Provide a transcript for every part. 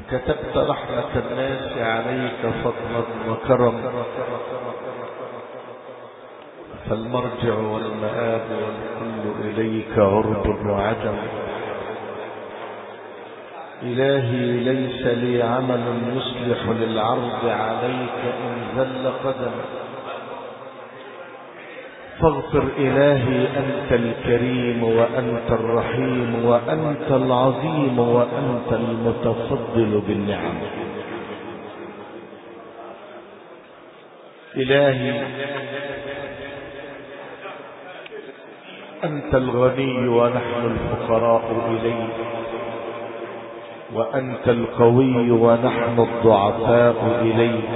كتبت رحمة الناس عليك فضلا وكرما، فالمرجع والمآب والكل إليك عرب وعجم. إلهي ليس لي عمل يصلح للعرض عليك إن زل قدم، فاغفر إلهي أنت الكريم وأنت الرحيم وأنت العظيم وأنت المتفضل بالنعم. إلهي أنت الغني ونحن الفقراء إليك، وأنت القوي ونحن الضعفاء إليك.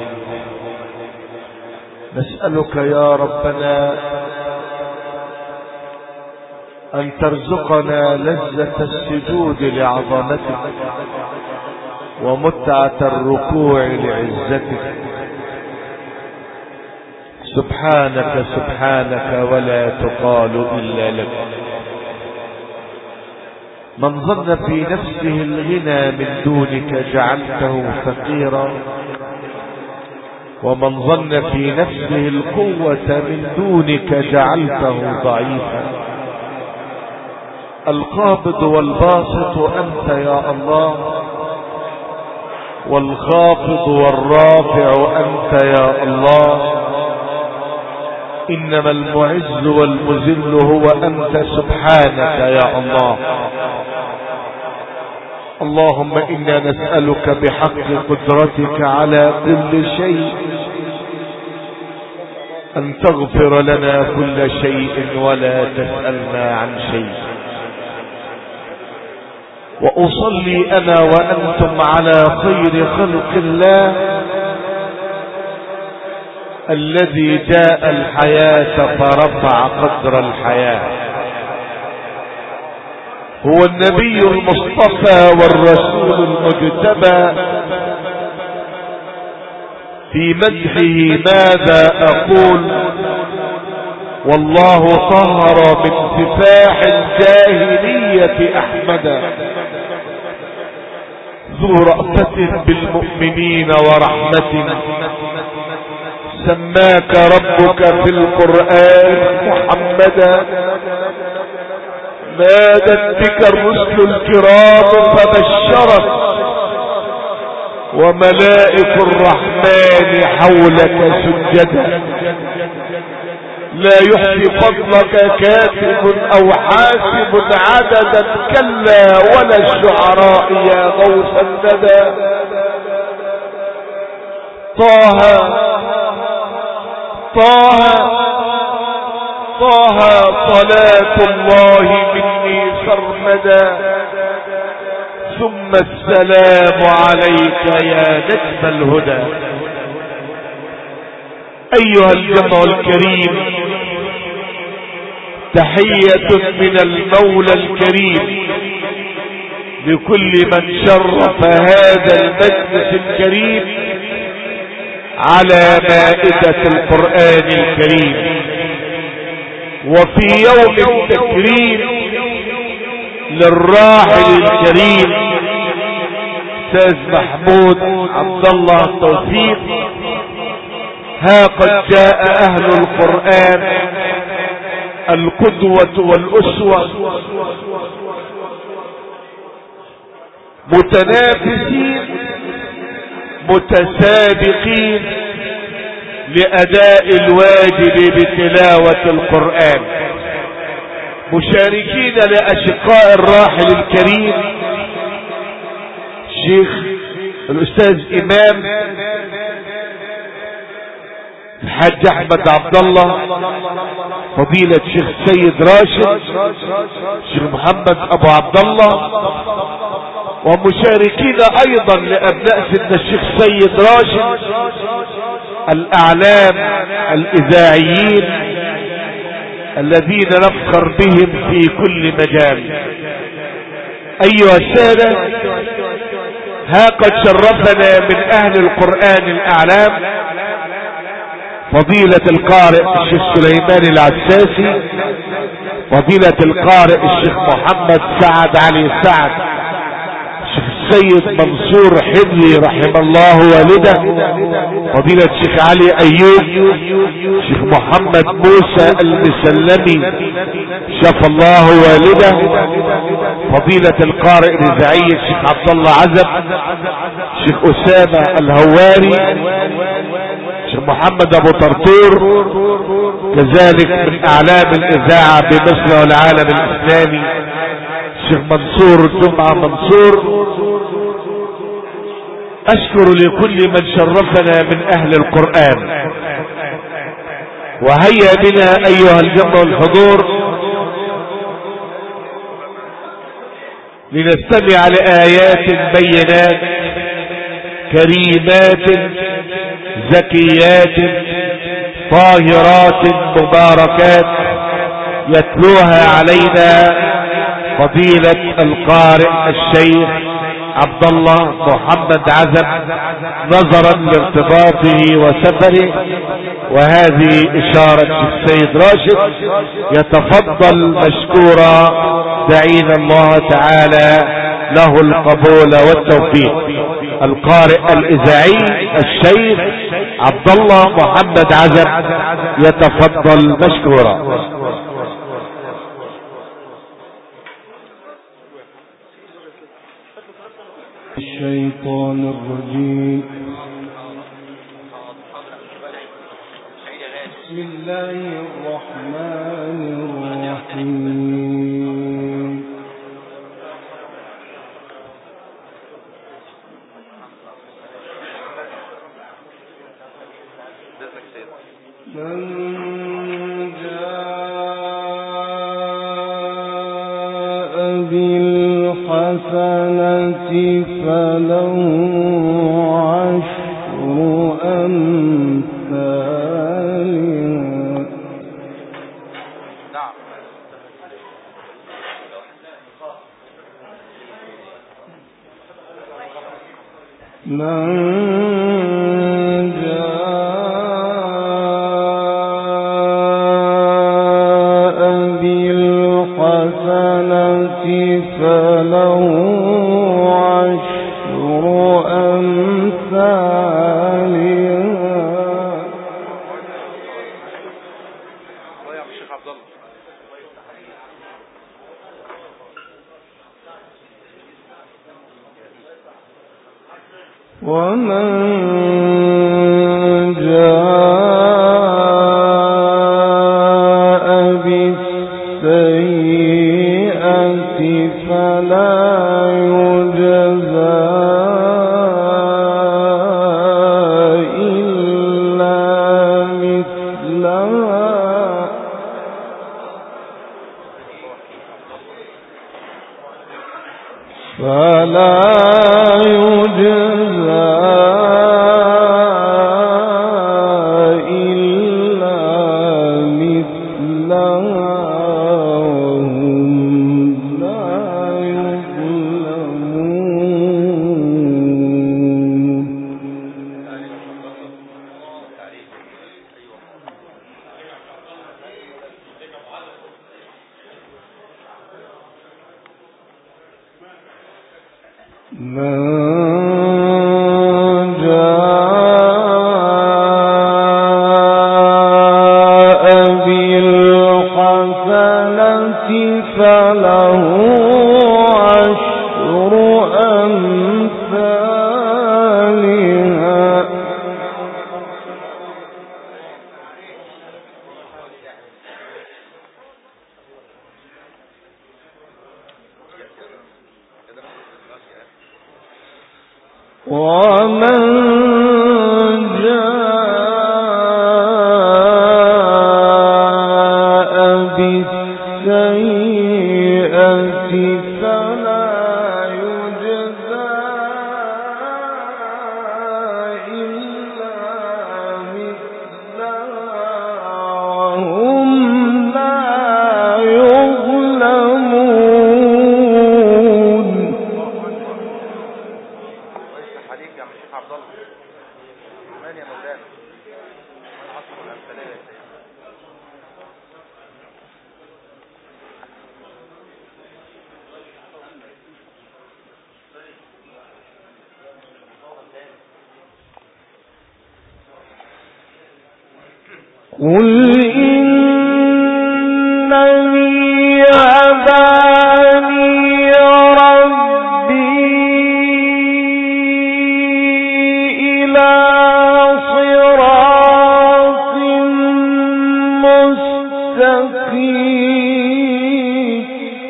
نسألك يا ربنا أن ترزقنا لذة السجود لعظمتك ومتعة الركوع لعزتك. سبحانك سبحانك ولا تقال إلا لك. من ظن في نفسه الغنى من دونك جعلته فقيرا، ومن ظن في نفسه القوة من دونك جعلته ضعيفا. القابض والباسط أنت يا الله، والخافض والرافع أنت يا الله، إنما المعز والمذل هو أنت سبحانك يا الله. اللهم إنا نسألك بحق قدرتك على كل شيء أن تغفر لنا كل شيء ولا تسألنا عن شيء. وأصلي أنا وأنتم على خير خلق الله الذي جاء الحياة فرفع قدر الحياة، هو النبي المصطفى والرسول المجتبى. في مدحه ماذا أقول؟ والله طهر من سفاح الجاهلية أحمدا، ذو رأفة بالمؤمنين ورحمة. سماك ربك في القرآن محمدا، نادت بك الرسل الكرام فبشرت، وملائك الرحمن حولك سجدا. لا يحصي فضلك كاتب أو حاسب عددا، كلا ولا الشعراء يا غوث الندى. طه طه طه صلاة الله مني سرمدا، ثم السلام عليك يا نجم الهدى. أيها الجمع الكريم، تحية من المولى الكريم لكل من شرف هذا المجلس الكريم على مائدة القرآن الكريم. وفي يوم التكريم للراحل الكريم أستاذ محمود عبد الله التوفيق، ها قد جاء أهل القرآن القدوة والأسوة متنافسين متسابقين لأداء الواجب بتلاوة القرآن، مشاركين لأشقاء الراحل الكريم الشيخ الأستاذ إمام الحاج أحمد عبد الله، فضيلة الشيخ سيد راشد، الشيخ محمد أبو عبد الله، ومشاركين أيضا لأبناء سيدنا الشيخ سيد راشد الأعلام الإذاعيين الذين نفخر بهم في كل مجال. أيها السادة، ها قد شرفنا من أهل القرآن الأعلام فضيلة القارئ الشيخ سليمان العساسي، فضيلة القارئ الشيخ محمد سعد علي سعد، الشيخ السيد منصور حبلي رحم الله والده، فضيلة الشيخ علي ايوب، الشيخ محمد موسى المسلمي شفى الله والده، فضيلة القارئ الاذاعي الشيخ عبد الله عزب، الشيخ اسامة الهواري، الشيخ محمد ابو طرطور، كذلك من اعلام الاذاعة بمصر والعالم الاسلامي الشيخ منصور جمعة منصور. اشكر لكل من شرفنا من اهل القرآن، وهيا بنا ايها الجمع الحضور لنستمع لآيات بينات كريمات زكيات طاهرات مباركات يتلوها علينا فضيلة القارئ الشيخ عبد الله محمد عزب نظرا لارتباطه وسفره، وهذه اشارة السيد راشد. يتفضل مشكورا، دعينا الله تعالى له القبول والتوفيق. القارئ الاذاعي الشيخ عبد الله محمد عزب يتفضل مشكورا. الشيطان الرجيم. بسم الله الرحمن الرحيم. من جاء بالحسنة فله عشر أمثالها. من قل إنني هداني ربي إلى صراط مستقيم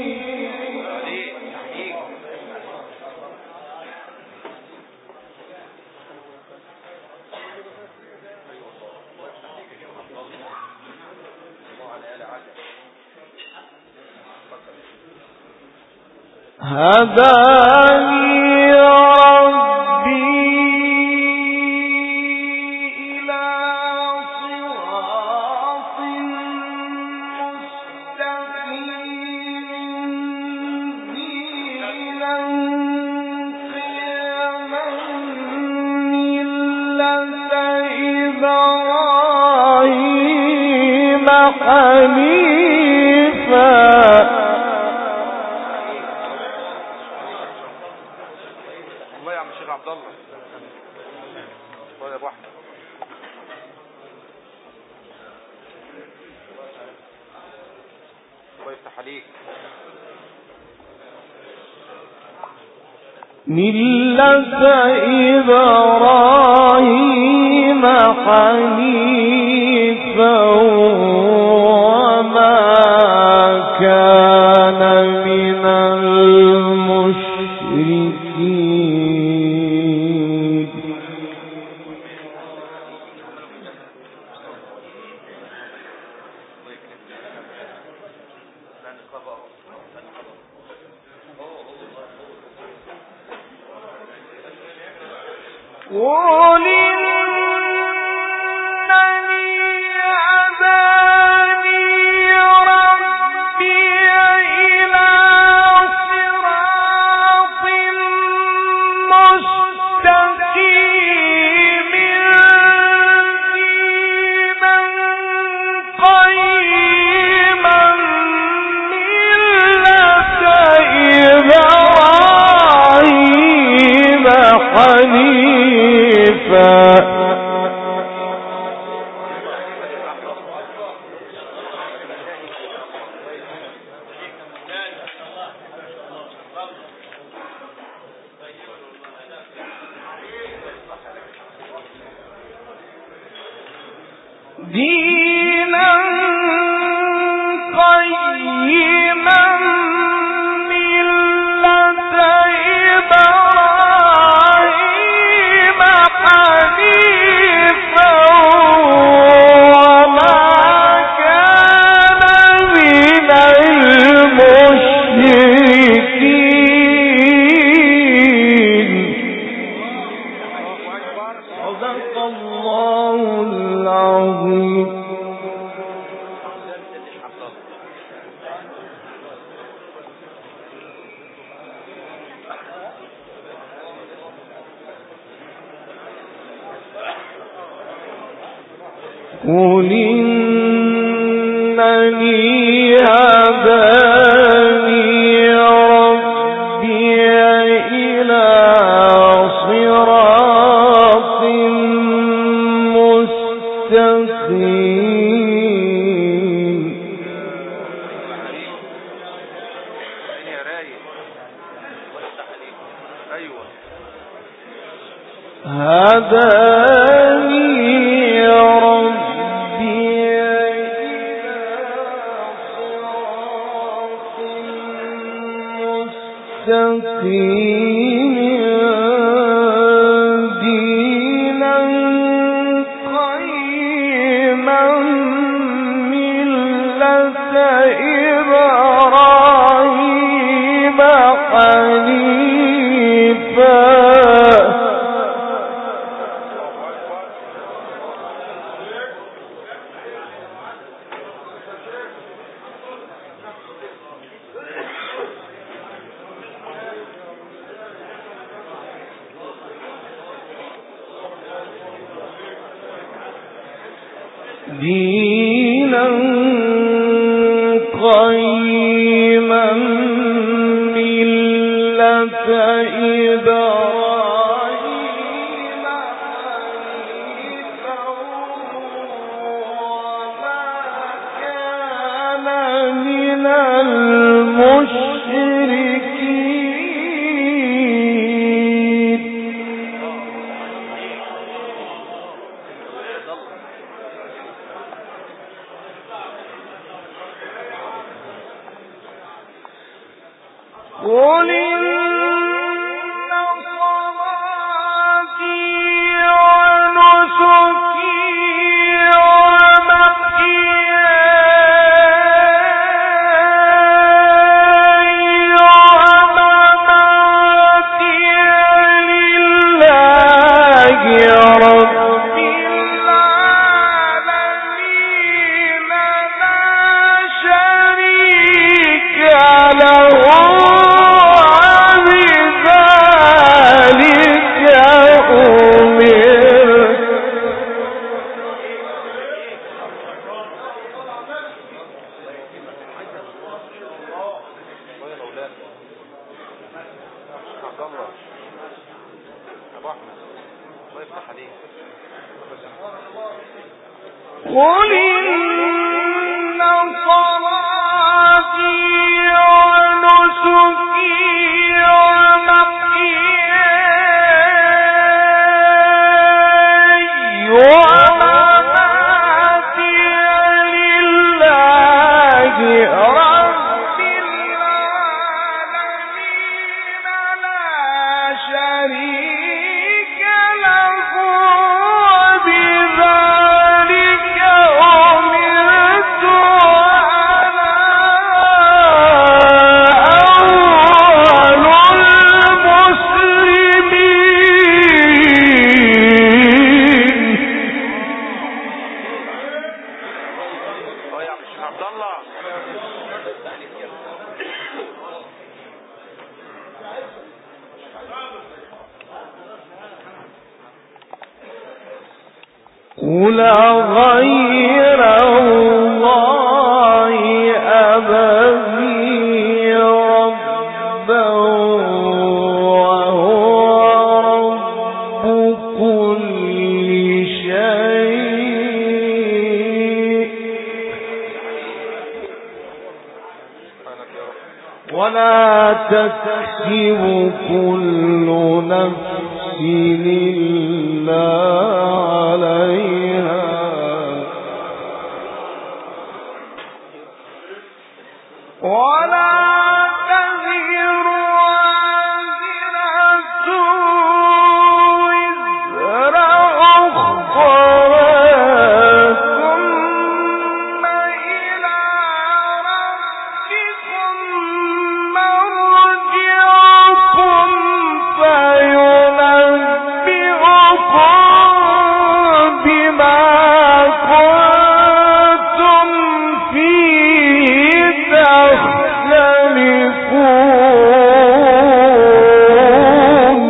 هداني ربي إلى صراط مستقيم دينا قيما ملة إبراهيم حنيفا عبد الله ولا ابو احمد الله يفتح عليك ملة إبراهيم حنيفا وما كان من المشركين قل إنني هداني ربي إلى صراط مستقيم دينا قيما ملة إبراهيم حنيفا دينا قيما ملة إبراهيم حنيفا وما كان من المشركين صدق الله العظيم قل إنني هداني ربي إلى صراط مستقيم هداني ربي إلى صراط مستقيم دينا قيما ملة إبراهيم حنيفا دينا قيما ملة إبراهيم حنيفا قل إن صلاتي ونسكي ومحياي ومماتي لله رب العالمين لا شريك له بذلك أمرت وأنا أول المسلمين. عبد الله قل غير الله أبغي ربا وهو رب كل شيء ولا تكسب كل نفس إلا عليها ولا تزر وازرة وزر أخرى ثم إلى ربكم مرجعكم فينبئكم بما كنتم فيه تختلفون.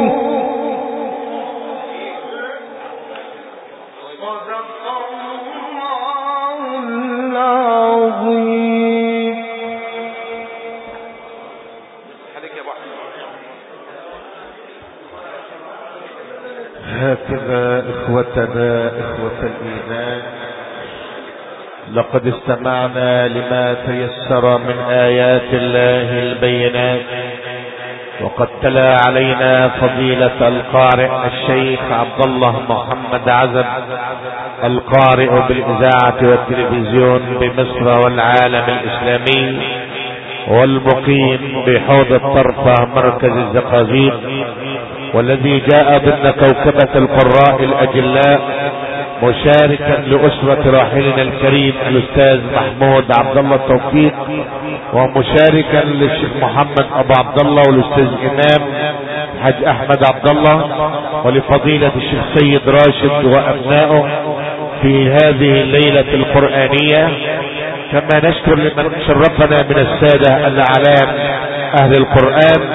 صدق الله العظيم. خليك يا ابو احمد. هكذا إخوتنا إخوة الإيمان لقد استمعنا لما تيسر من آيات الله البينات، وقد تلا علينا فضيلة القارئ الشيخ عبد الله محمد عزب القارئ بالإذاعة والتلفزيون بمصر والعالم الإسلامي والمقيم بحوض الطرفة مركز الزقازيق، والذي جاء ضمن كوكبة القراء الأجلاء مشاركا لأسرة راحلنا الكريم الأستاذ محمود عبد الله التوفيق، ومشاركا للشيخ محمد أبو عبد الله والأستاذ إمام حاج أحمد عبد الله ولفضيلة الشيخ سيد راشد وأبنائه في هذه الليلة القرآنية. كما نشكر لمن شرفنا من السادة الأعلام أهل القرآن